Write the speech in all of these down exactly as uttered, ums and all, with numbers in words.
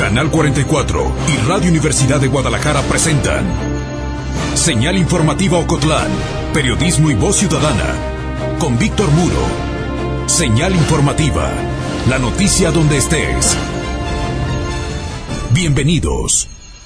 Canal cuarenta y cuatro y Radio Universidad de Guadalajara presentan Señal Informativa Ocotlán, periodismo y voz ciudadana, con Víctor Muro. Señal Informativa, la noticia donde estés. Bienvenidos.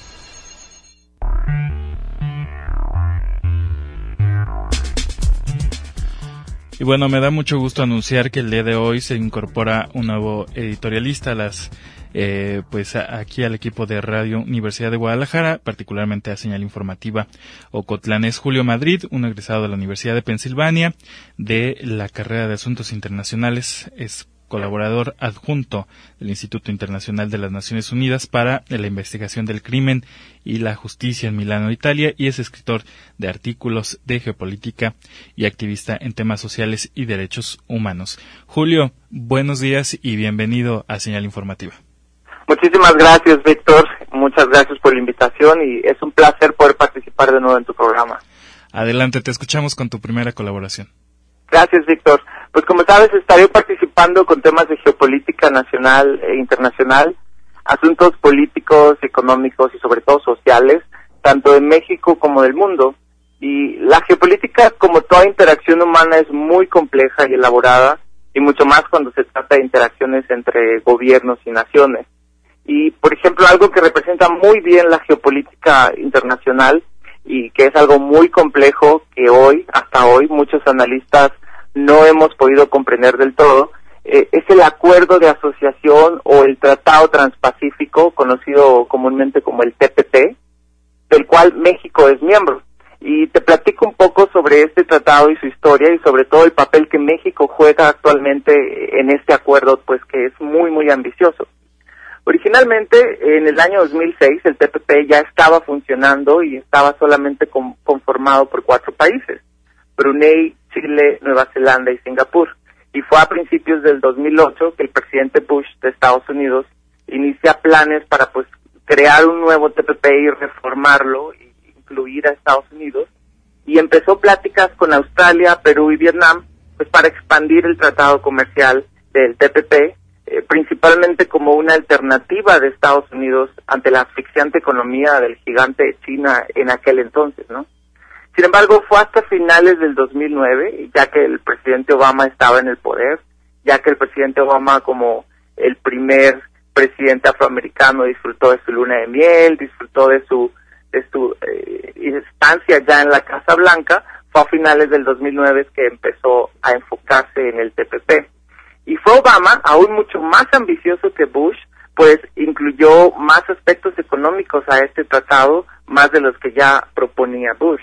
Y bueno, me da mucho gusto anunciar que el día de hoy se incorpora un nuevo editorialista a las, eh, pues a, aquí al equipo de Radio Universidad de Guadalajara, particularmente a Señal Informativa Ocotlán. Es Julio Madrid, un egresado de la Universidad de Pensilvania, de la carrera de Asuntos Internacionales. Es colaborador adjunto del Instituto Internacional de las Naciones Unidas para la investigación del crimen y la justicia en Milano, Italia, y es escritor de artículos de geopolítica y activista en temas sociales y derechos humanos. Julio, buenos días y bienvenido a Señal Informativa. Muchísimas gracias, Víctor. Muchas gracias por la invitación y es un placer poder participar de nuevo en tu programa. Adelante, te escuchamos con tu primera colaboración. Gracias, Víctor. Pues como sabes, estaré participando con temas de geopolítica nacional e internacional, asuntos políticos, económicos y sobre todo sociales, tanto de México como del mundo. Y la geopolítica, como toda interacción humana, es muy compleja y elaborada, y mucho más cuando se trata de interacciones entre gobiernos y naciones. Y, por ejemplo, algo que representa muy bien la geopolítica internacional y que es algo muy complejo que hoy, hasta hoy, muchos analistas no hemos podido comprender del todo, eh, es el acuerdo de asociación o el Tratado Transpacífico, conocido comúnmente como el T P P, del cual México es miembro. Y te platico un poco sobre este tratado y su historia y sobre todo el papel que México juega actualmente en este acuerdo, pues que es muy, muy ambicioso. Originalmente, en el año dos mil seis, el T P P ya estaba funcionando y estaba solamente con, conformado por cuatro países: Brunei, Chile, Nueva Zelanda y Singapur. Y fue a principios del dos mil ocho que el presidente Bush de Estados Unidos inicia planes para pues crear un nuevo T P P y reformarlo e incluir a Estados Unidos. Y empezó pláticas con Australia, Perú y Vietnam pues para expandir el tratado comercial del T P P, eh, principalmente como una alternativa de Estados Unidos ante la asfixiante economía del gigante de China en aquel entonces, ¿no? Sin embargo, fue hasta finales del dos mil nueve, ya que el presidente Obama estaba en el poder, ya que el presidente Obama, como el primer presidente afroamericano, disfrutó de su luna de miel, disfrutó de su de su eh, estancia ya en la Casa Blanca. Fue a finales del dos mil nueve que empezó a enfocarse en el T P P. Y fue Obama, aún mucho más ambicioso que Bush, pues incluyó más aspectos económicos a este tratado, más de los que ya proponía Bush.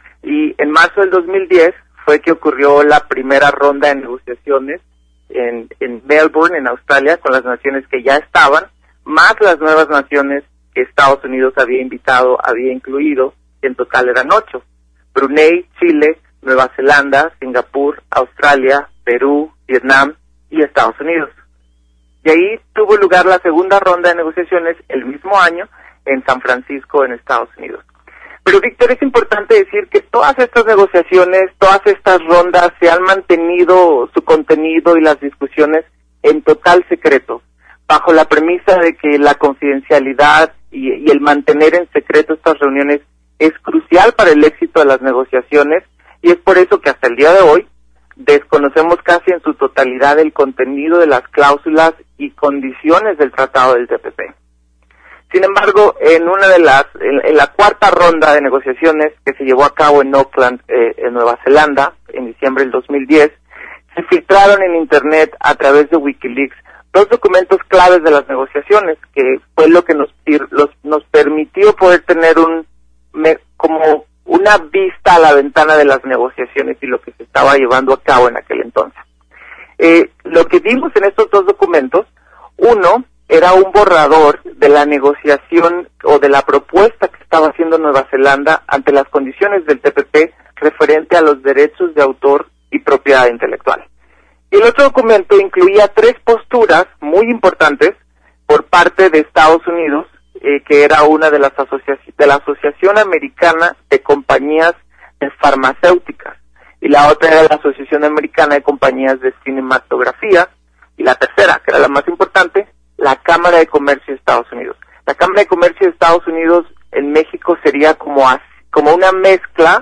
Y en marzo del dos mil diez fue que ocurrió la primera ronda de negociaciones en, en Melbourne, en Australia, con las naciones que ya estaban, más las nuevas naciones que Estados Unidos había invitado, había incluido, en total eran ocho: Brunei, Chile, Nueva Zelanda, Singapur, Australia, Perú, Vietnam y Estados Unidos. Y ahí tuvo lugar la segunda ronda de negociaciones el mismo año en San Francisco, en Estados Unidos. Pero, Víctor, es importante decir que todas estas negociaciones, todas estas rondas se han mantenido su contenido y las discusiones en total secreto, bajo la premisa de que la confidencialidad y, y el mantener en secreto estas reuniones es crucial para el éxito de las negociaciones, y es por eso que hasta el día de hoy desconocemos casi en su totalidad el contenido de las cláusulas y condiciones del tratado del T P P. Sin embargo, en una de las, en, en la cuarta ronda de negociaciones que se llevó a cabo en Auckland, eh, en Nueva Zelanda, en diciembre del dos mil diez, se filtraron en Internet a través de Wikileaks dos documentos claves de las negociaciones, que fue lo que nos, los, nos permitió poder tener un, me, como una vista a la ventana de las negociaciones y lo que se estaba llevando a cabo en aquel entonces. Eh, lo que vimos en estos dos documentos, uno, era un borrador de la negociación o de la propuesta que estaba haciendo Nueva Zelanda ante las condiciones del T P P referente a los derechos de autor y propiedad intelectual. Y el otro documento incluía tres posturas muy importantes por parte de Estados Unidos, eh, que era una de las asociaci- de la Asociación Americana de Compañías de Farmacéuticas, y la otra era la Asociación Americana de Compañías de Cinematografía, y la tercera, que era la más importante, la Cámara de Comercio de Estados Unidos. La Cámara de Comercio de Estados Unidos en México sería como, como una mezcla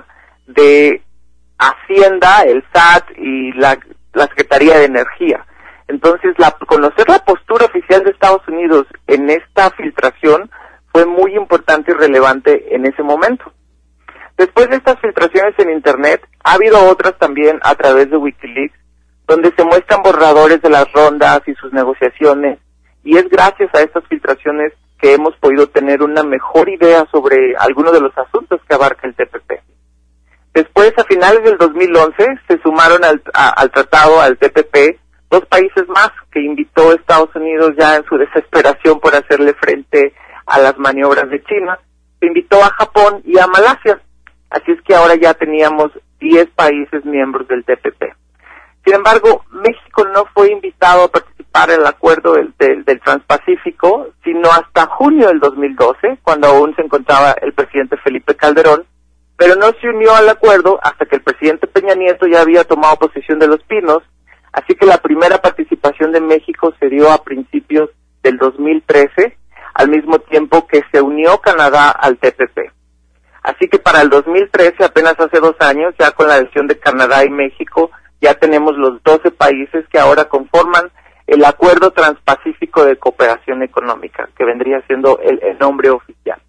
de Hacienda, el S A T y la, la Secretaría de Energía. Entonces, la, conocer la postura oficial de Estados Unidos en esta filtración fue muy importante y relevante en ese momento. Después de estas filtraciones en Internet, ha habido otras también a través de Wikileaks, donde se muestran borradores de las rondas y sus negociaciones, y es gracias a estas filtraciones que hemos podido tener una mejor idea sobre algunos de los asuntos que abarca el T P P. Después, a finales del dos mil once, se sumaron al, a, al tratado, al T P P, dos países más que invitó Estados Unidos ya en su desesperación por hacerle frente a las maniobras de China. Se invitó a Japón y a Malasia. Así es que ahora ya teníamos diez países miembros del T P P. Sin embargo, México no fue invitado a participar en el acuerdo del, del, del Transpacífico, sino hasta junio del dos mil doce, cuando aún se encontraba el presidente Felipe Calderón, pero no se unió al acuerdo hasta que el presidente Peña Nieto ya había tomado posesión de Los Pinos, así que la primera participación de México se dio a principios del dos mil trece, al mismo tiempo que se unió Canadá al T P P. Así que para el dos mil trece, apenas hace dos años, ya con la adhesión de Canadá y México, ya tenemos los doce países que ahora conforman el Acuerdo Transpacífico de Cooperación Económica, que vendría siendo el, el nombre oficial.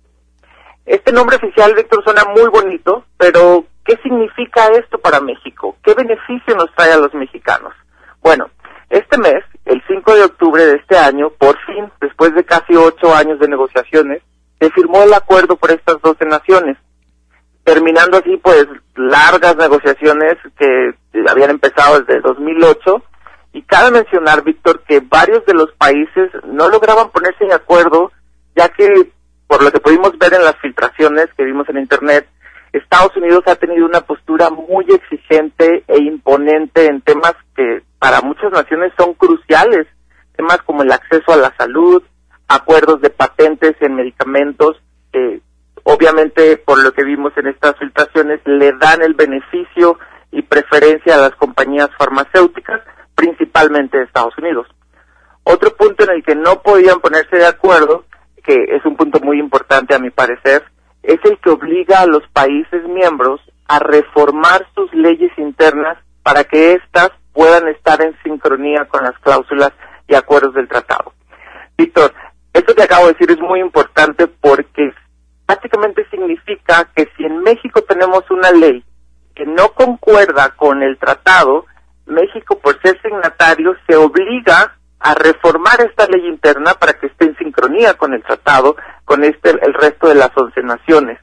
Este nombre oficial, Víctor, suena muy bonito, pero ¿qué significa esto para México? ¿Qué beneficio nos trae a los mexicanos? Bueno, este mes, el cinco de octubre de este año, por fin, después de casi ocho años de negociaciones, se firmó el acuerdo por estas doce naciones, terminando así pues largas negociaciones que habían empezado desde dos mil ocho, y cabe mencionar, Víctor, que varios de los países no lograban ponerse de acuerdo, ya que, por lo que pudimos ver en las filtraciones que vimos en Internet, Estados Unidos ha tenido una postura muy exigente e imponente en temas que para muchas naciones son cruciales, temas como el acceso a la salud, acuerdos de patentes en medicamentos, eh, obviamente, por lo que vimos en estas filtraciones, le dan el beneficio y preferencia a las compañías farmacéuticas, principalmente de Estados Unidos. Otro punto en el que no podían ponerse de acuerdo, que es un punto muy importante a mi parecer, es el que obliga a los países miembros a reformar sus leyes internas para que éstas puedan estar en sincronía con las cláusulas y acuerdos del tratado. Víctor, esto que acabo de decir es muy importante porque prácticamente significa que si en México tenemos una ley que no concuerda con el tratado, México, por ser signatario, se obliga a reformar esta ley interna para que esté en sincronía con el tratado, con este el resto de las once naciones.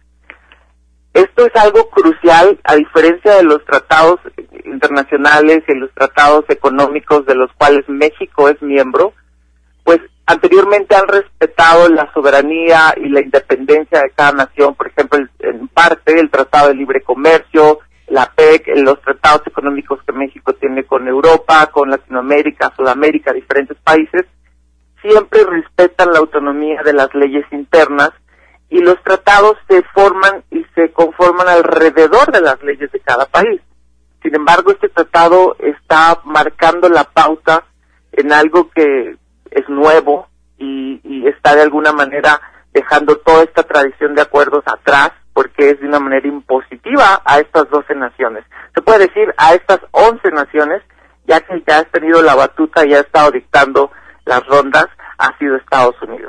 Esto es algo crucial, a diferencia de los tratados internacionales y los tratados económicos de los cuales México es miembro, pues anteriormente han respetado la soberanía y la independencia de cada nación, por ejemplo, en parte el Tratado de Libre Comercio, la P E C, los tratados económicos que México tiene con Europa, con Latinoamérica, Sudamérica, diferentes países, siempre respetan la autonomía de las leyes internas y los tratados se forman y se conforman alrededor de las leyes de cada país. Sin embargo, este tratado está marcando la pauta en algo que es nuevo y, y está de alguna manera dejando toda esta tradición de acuerdos atrás, porque es de una manera impositiva a estas doce naciones. Se puede decir a estas once naciones, ya que ya ha tenido la batuta y ha estado dictando las rondas, ha sido Estados Unidos.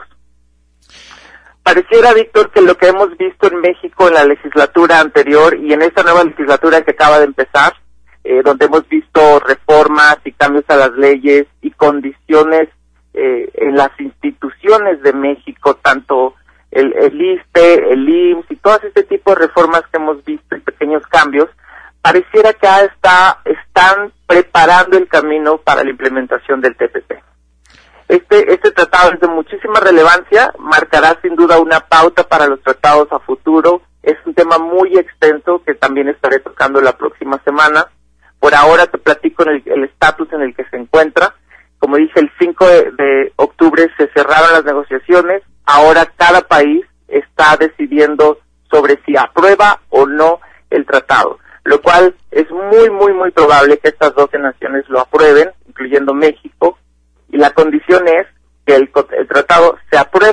Pareciera, Víctor, que lo que hemos visto en México en la legislatura anterior y en esta nueva legislatura que acaba de empezar, eh, donde hemos visto reformas y cambios a las leyes y condiciones eh, en las instituciones de México, tanto el, el I S S S T E, el I M S S y todo este tipo de reformas que hemos visto y pequeños cambios, pareciera que ya está, están preparando el camino para la implementación del T P P. Este, este tratado es de muchísima relevancia, marcará sin duda una pauta para los tratados a futuro. Es un tema muy extenso que también estaré tocando la próxima semana. Por ahora te platico el estatus en el que se encuentra. Como dije, el cinco de octubre se cerraron las negociaciones. Ahora cada país está decidiendo sobre si aprueba o no el tratado, lo cual es muy, muy, muy probable que estas doce naciones lo aprueben, incluyendo México. Y la condición es que el, el tratado se aprueba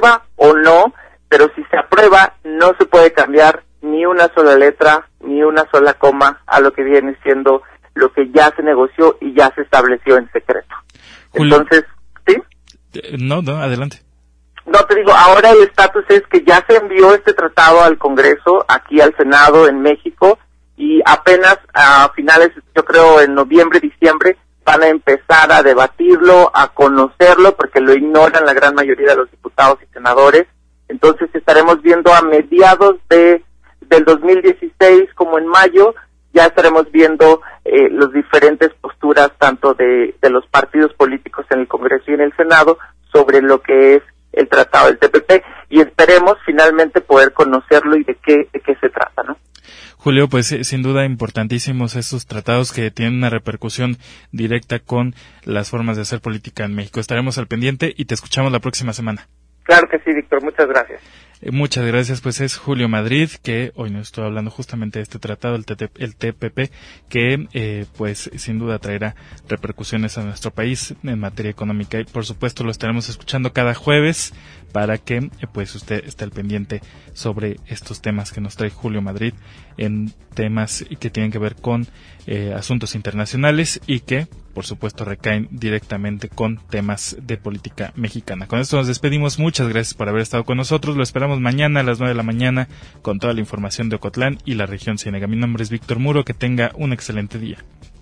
o no, pero si se aprueba no se puede cambiar ni una sola letra, ni una sola coma a lo que viene siendo lo que ya se negoció y ya se estableció en secreto. Julio, Entonces, ¿sí? No, no, adelante. No, te digo, ahora el estatus es que ya se envió este tratado al Congreso, aquí al Senado en México, y apenas a finales, yo creo en noviembre, diciembre, van a empezar a debatirlo, a conocerlo, porque lo ignoran la gran mayoría de los diputados y senadores. Entonces estaremos viendo a mediados de del dos mil dieciséis, como en mayo, ya estaremos viendo eh, las diferentes posturas tanto de, de los partidos políticos en el Congreso y en el Senado sobre lo que es el tratado del T P P, y esperemos finalmente poder conocerlo y de qué de qué se trata, ¿no? Julio, pues sin duda importantísimos estos tratados que tienen una repercusión directa con las formas de hacer política en México. Estaremos al pendiente y te escuchamos la próxima semana. Claro que sí, Víctor, muchas gracias. Eh, muchas gracias, pues es Julio Madrid, que hoy nos estoy hablando justamente de este tratado, el, T T, el T P P, que eh, pues sin duda traerá repercusiones a nuestro país en materia económica, y por supuesto lo estaremos escuchando cada jueves para que eh, pues usted esté al pendiente sobre estos temas que nos trae Julio Madrid, en temas que tienen que ver con eh, asuntos internacionales y que por supuesto recaen directamente con temas de política mexicana. Con esto nos despedimos, muchas gracias por haber estado con nosotros, lo esperamos mañana a las nueve de la mañana con toda la información de Ocotlán y la región Ciénega. Mi nombre es Víctor Muro, que tenga un excelente día.